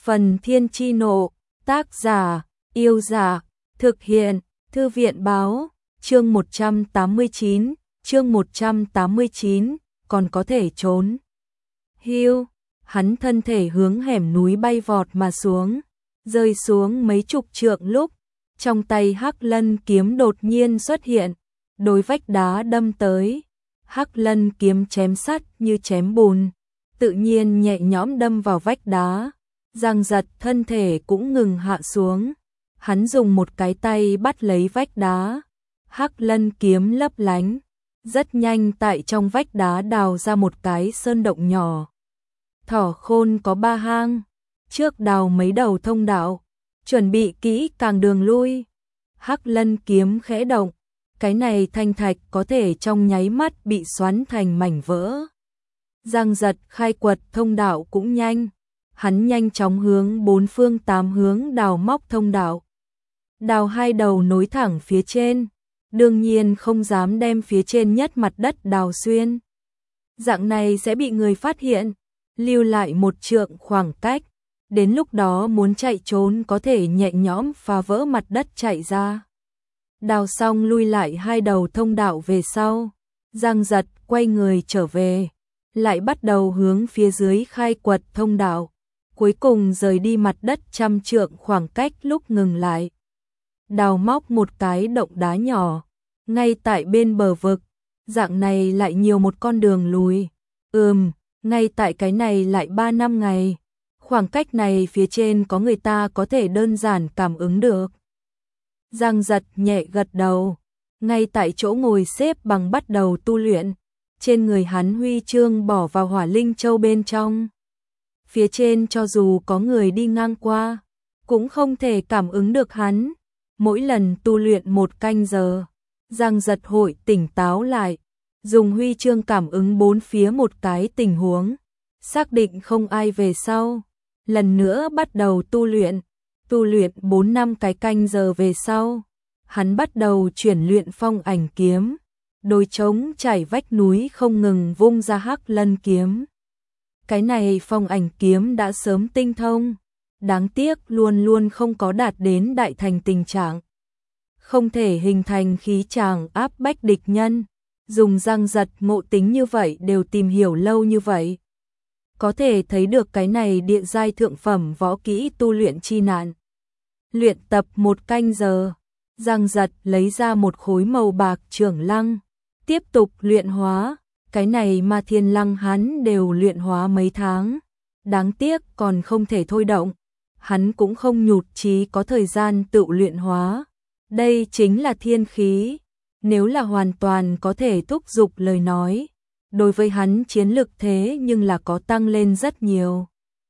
Phần Thiên Chi Nộ, tác giả, Yêu Giả, thực hiện, Thư viện Báo, chương 189, còn có thể trốn. Hưu, hắn thân thể hướng hẻm núi bay vọt mà xuống, rơi xuống mấy chục trượng lúc, trong tay Hắc Lân kiếm đột nhiên xuất hiện, đối vách đá đâm tới. Hắc Lân kiếm chém sắt như chém bùn, tự nhiên nhẹ nhõm đâm vào vách đá. Giang Giật thân thể cũng ngừng hạ xuống, hắn dùng một cái tay bắt lấy vách đá. Hắc Lân kiếm lấp lánh, rất nhanh tại trong vách đá đào ra một cái sơn động nhỏ. Thỏ khôn có 3 hang, trước đào mấy đầu thông đạo, chuẩn bị kỹ càng đường lui. Hắc Lân kiếm khẽ động, cái này thanh thạch có thể trong nháy mắt bị xoắn thành mảnh vỡ. Giang Giật khai quật thông đạo cũng nhanh, hắn nhanh chóng hướng 4 phương 8 hướng đào móc thông đạo. Đào 2 đầu nối thẳng phía trên, đương nhiên không dám đem phía trên nhất mặt đất đào xuyên. Dạng này sẽ bị người phát hiện, lưu lại 1 trượng khoảng cách, đến lúc đó muốn chạy trốn có thể nhẹ nhõm phá vỡ mặt đất chạy ra. Đào xong lui lại 2 đầu thông đạo về sau, Giang Giật quay người trở về, lại bắt đầu hướng phía dưới khai quật thông đạo, cuối cùng rời đi mặt đất 100 trượng khoảng cách lúc ngừng lại. Đào móc một cái động đá nhỏ, ngay tại bên bờ vực, dạng này lại nhiều một con đường lùi. Ngay tại cái này lại 3 năm ngày, khoảng cách này phía trên có người ta có thể đơn giản cảm ứng được. Giang Giật nhẹ gật đầu, ngay tại chỗ ngồi xếp bằng bắt đầu tu luyện, trên người hắn huy chương bỏ vào Hỏa Linh Châu bên trong. Phía trên cho dù có người đi ngang qua, cũng không thể cảm ứng được hắn. Mỗi lần tu luyện 1 canh giờ, Giang Giật hội tỉnh táo lại, dùng huy chương cảm ứng 4 phía một cái tình huống, xác định không ai về sau, lần nữa bắt đầu tu luyện 4-5 cái canh giờ về sau, hắn bắt đầu chuyển luyện phong ảnh kiếm, đôi trống chảy vách núi không ngừng vung ra Hắc Lân kiếm. Cái này phong ảnh kiếm đã sớm tinh thông, đáng tiếc luôn luôn không có đạt đến đại thành tình trạng, không thể hình thành khí tràng áp bách địch nhân. Dùng Giang Giật ngộ tính như vậy đều tìm hiểu lâu như vậy, có thể thấy được cái này địa giai thượng phẩm võ kỹ tu luyện chi nạn. Luyện tập 1 canh giờ, Giang Giật lấy ra một khối màu bạc trưởng lăng, tiếp tục luyện hóa. Cái này mà thiên lăng hắn đều luyện hóa mấy tháng, đáng tiếc còn không thể thôi động, hắn cũng không nhụt chí có thời gian tự luyện hóa. Đây chính là thiên khí, nếu là hoàn toàn có thể thúc giục lời nói, đối với hắn chiến lực thế nhưng là có tăng lên rất nhiều.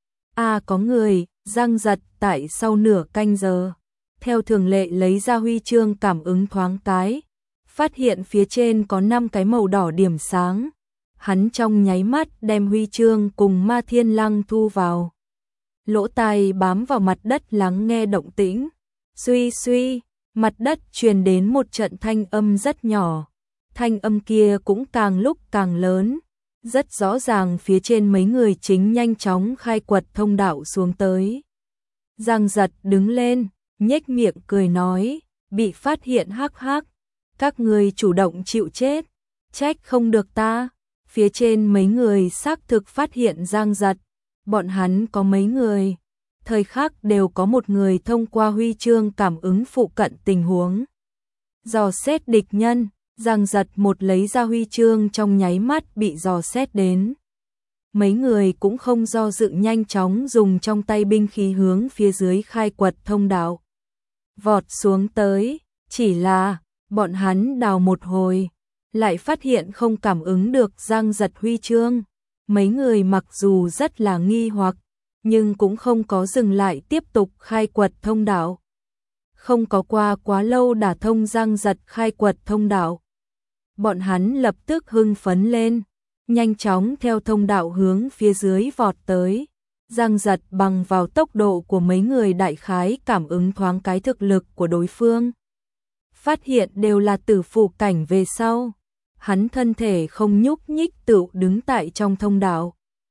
Có người. Giang Giật tại sau nửa canh giờ, theo thường lệ lấy ra huy chương cảm ứng thoáng cái, phát hiện phía trên có 5 cái màu đỏ điểm sáng. Hắn trong nháy mắt đem huy chương cùng ma thiên lăng thu vào, lỗ tai bám vào mặt đất lắng nghe động tĩnh. Suy suy, mặt đất truyền đến một trận thanh âm rất nhỏ, thanh âm kia cũng càng lúc càng lớn, rất rõ ràng phía trên mấy người chính nhanh chóng khai quật thông đạo xuống tới. Giang Giật đứng lên, nhếch miệng cười nói, bị phát hiện hắc hắc, các người chủ động chịu chết, trách không được ta. Phía trên mấy người xác thực phát hiện Giang Giật, bọn hắn có mấy người, thời khắc đều có một người thông qua huy chương cảm ứng phụ cận tình huống, dò xét địch nhân. Giang Giật một lấy ra huy chương trong nháy mắt bị dò xét đến. Mấy người cũng không do dự nhanh chóng dùng trong tay binh khí hướng phía dưới khai quật thông đạo vọt xuống tới, chỉ là bọn hắn đào một hồi, lại phát hiện không cảm ứng được Giang Giật huy chương. Mấy người mặc dù rất là nghi hoặc, nhưng cũng không có dừng lại tiếp tục khai quật thông đạo. Không có qua quá lâu đã thông Giang Giật khai quật thông đạo. Bọn hắn lập tức hưng phấn lên, nhanh chóng theo thông đạo hướng phía dưới vọt tới. Giang Giật bằng vào tốc độ của mấy người đại khái cảm ứng thoáng cái thực lực của đối phương. Phát hiện đều là tử phụ cảnh về sau, hắn thân thể không nhúc nhích tự đứng tại trong thông đạo.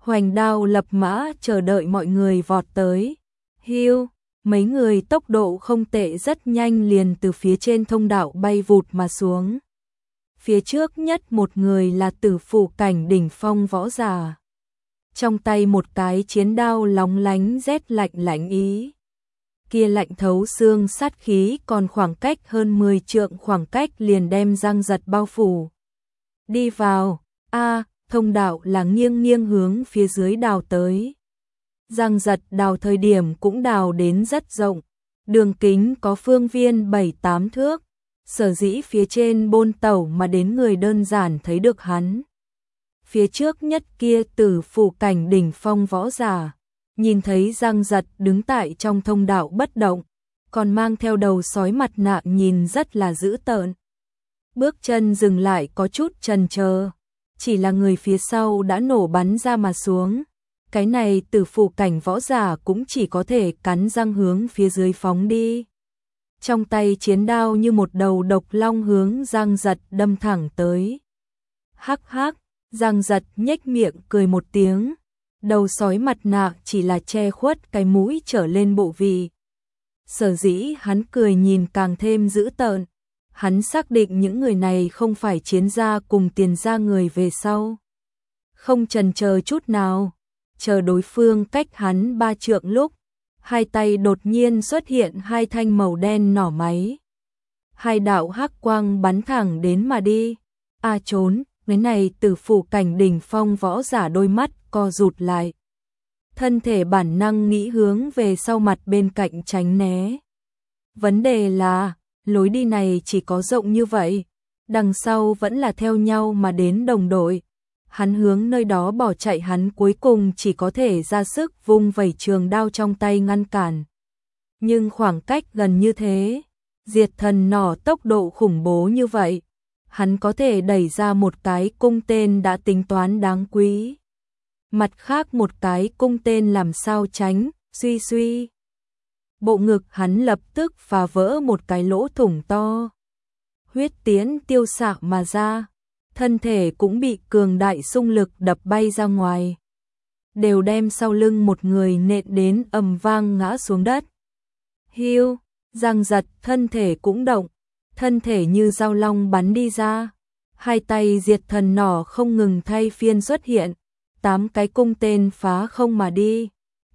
hoành đao lập mã chờ đợi mọi người vọt tới. Hiu, mấy người tốc độ không tệ rất nhanh liền từ phía trên thông đạo bay vụt mà xuống. Phía trước nhất một người là Tử Phủ cảnh đỉnh phong võ giả. Trong tay một cái chiến đao lóng lánh rét lạnh lạnh ý. Kia lạnh thấu xương sát khí còn khoảng cách hơn 10 trượng khoảng cách liền đem Giang Giật bao phủ. Đi vào, thông đạo là nghiêng nghiêng hướng phía dưới đào tới. Giang Giật đào thời điểm cũng đào đến rất rộng, đường kính có phương viên 7-8 thước, sở dĩ phía trên bôn tẩu mà đến người đơn giản thấy được hắn. Phía trước nhất kia Tử Phủ cảnh đỉnh phong võ giả, nhìn thấy Giang Giật đứng tại trong thông đạo bất động, còn mang theo đầu sói mặt nạ nhìn rất là dữ tợn. Bước chân dừng lại có chút chần chờ, chỉ là người phía sau đã nổ bắn ra mà xuống. Cái này Tử Phủ cảnh võ giả cũng chỉ có thể cắn răng hướng phía dưới phóng đi. Trong tay chiến đao như một đầu độc long hướng Giang Giật đâm thẳng tới. Hắc hắc, Giang Giật nhếch miệng cười một tiếng. Đầu sói mặt nạ chỉ là che khuất cái mũi trở lên bộ vị. Sở dĩ hắn cười nhìn càng thêm dữ tợn. Hắn xác định những người này không phải chiến gia cùng tiền gia người về sau. Không chần chờ chút nào, chờ đối phương cách hắn 3 trượng lúc, hai tay đột nhiên xuất hiện hai thanh màu đen nỏ máy. Hai đạo hắc quang bắn thẳng đến mà đi. Trốn, cái này Tử Phủ cảnh đỉnh phong võ giả đôi mắt co rụt lại. Thân thể bản năng nghĩ hướng về sau mặt bên cạnh tránh né. Vấn đề là, lối đi này chỉ có rộng như vậy, đằng sau vẫn là theo nhau mà đến đồng đội. Hắn hướng nơi đó bỏ chạy, hắn cuối cùng chỉ có thể ra sức vung vẩy trường đao trong tay ngăn cản. Nhưng khoảng cách gần như thế, diệt thần nỏ tốc độ khủng bố như vậy, hắn có thể đẩy ra một cái cung tên đã tính toán đáng quý. Mặt khác một cái cung tên làm sao tránh, suy suy. Bộ ngực hắn lập tức phá vỡ một cái lỗ thủng to. Huyết tiến tiêu xạ mà ra, thân thể cũng bị cường đại xung lực đập bay ra ngoài. Đều đem sau lưng một người nện đến ầm vang ngã xuống đất. Hiu, Giang Giật thân thể cũng động, thân thể như dao long bắn đi ra. Hai tay diệt thần nỏ không ngừng thay phiên xuất hiện, 8 cái cung tên phá không mà đi.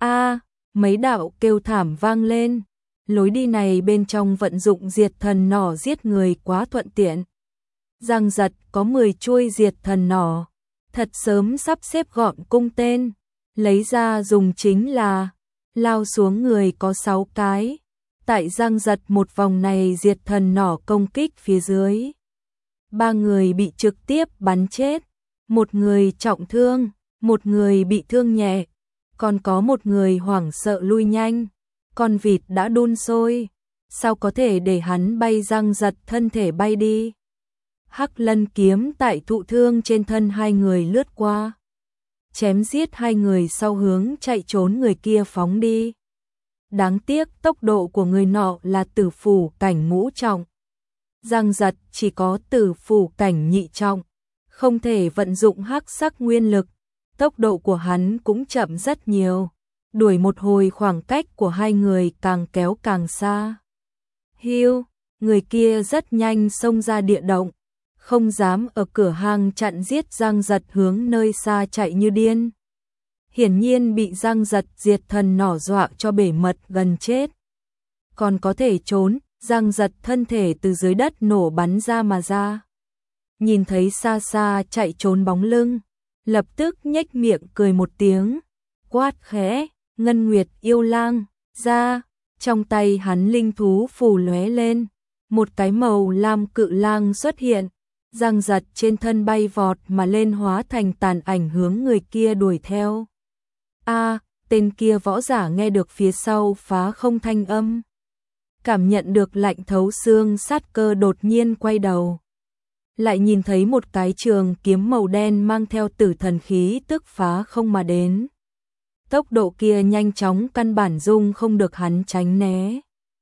Mấy đạo kêu thảm vang lên. Lối đi này bên trong vận dụng diệt thần nỏ giết người quá thuận tiện. Giang Giật có 10 chuôi diệt thần nỏ, thật sớm sắp xếp gọn cung tên, lấy ra dùng chính là lao xuống người có 6 cái. Tại Giang Giật một vòng này diệt thần nỏ công kích phía dưới, 3 người bị trực tiếp bắn chết, một người trọng thương, một người bị thương nhẹ, còn có một người hoảng sợ lui nhanh. Con vịt đã đun sôi, sao có thể để hắn bay? Giang Giật thân thể bay đi. Hắc Lân kiếm tại thụ thương trên thân hai người lướt qua, chém giết hai người sau hướng chạy trốn người kia phóng đi. Đáng tiếc tốc độ của người nọ là Tử Phủ cảnh ngũ trọng. Giang Giật chỉ có Tử Phủ cảnh nhị trọng, không thể vận dụng hắc sắc nguyên lực, tốc độ của hắn cũng chậm rất nhiều. Đuổi một hồi khoảng cách của hai người càng kéo càng xa. Hiu, người kia rất nhanh xông ra địa động, không dám ở cửa hang chặn giết Giang Giật hướng nơi xa chạy như điên. Hiển nhiên bị Giang Giật diệt thần nỏ dọa cho bể mật gần chết. Còn có thể trốn, Giang Giật thân thể từ dưới đất nổ bắn ra mà ra. Nhìn thấy xa xa chạy trốn bóng lưng, lập tức nhếch miệng cười một tiếng, quát khẽ, Ngân Nguyệt yêu lang, ra, trong tay hắn linh thú phù lóe lên, một cái màu lam cự lang xuất hiện, Giang Giật trên thân bay vọt mà lên hóa thành tàn ảnh hướng người kia đuổi theo. Tên kia võ giả nghe được phía sau phá không thanh âm, cảm nhận được lạnh thấu xương sát cơ đột nhiên quay đầu. Lại nhìn thấy một cái trường kiếm màu đen mang theo tử thần khí tức phá không mà đến. Tốc độ kia nhanh chóng căn bản dung không được hắn tránh né.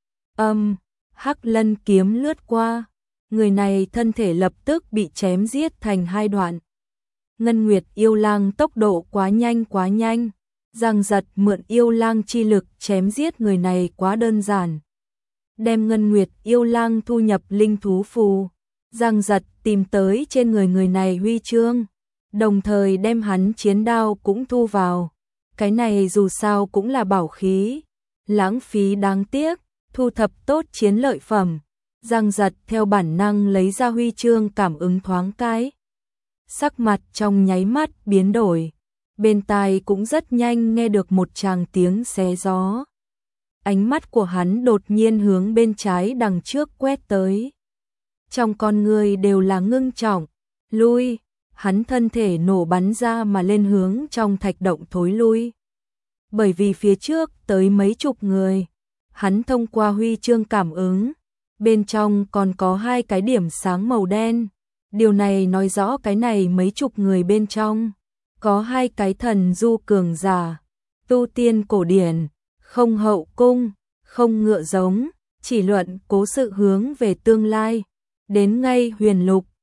Hắc Lân kiếm lướt qua, người này thân thể lập tức bị chém giết thành hai đoạn. Ngân Nguyệt yêu lang tốc độ quá nhanh. Giang Giật mượn yêu lang chi lực chém giết người này quá đơn giản. Đem Ngân Nguyệt yêu lang thu nhập linh thú phù. Giang Giật tìm tới trên người này huy chương, đồng thời đem hắn chiến đao cũng thu vào. Cái này dù sao cũng là bảo khí, lãng phí đáng tiếc, thu thập tốt chiến lợi phẩm. Giang Giật theo bản năng lấy ra huy chương cảm ứng thoáng cái. Sắc mặt trong nháy mắt biến đổi, bên tai cũng rất nhanh nghe được một tràng tiếng xé gió. Ánh mắt của hắn đột nhiên hướng bên trái đằng trước quét tới. Trong con người đều là ngưng trọng, lui, hắn thân thể nổ bắn ra mà lên hướng trong thạch động thối lui. Bởi vì phía trước tới mấy chục người, hắn thông qua huy chương cảm ứng, bên trong còn có 2 cái điểm sáng màu đen. Điều này nói rõ cái này mấy chục người bên trong, có 2 cái thần du cường giả, tu tiên cổ điển, không hậu cung, không ngựa giống, chỉ luận cố sự hướng về tương lai. Đến ngay huyền lục,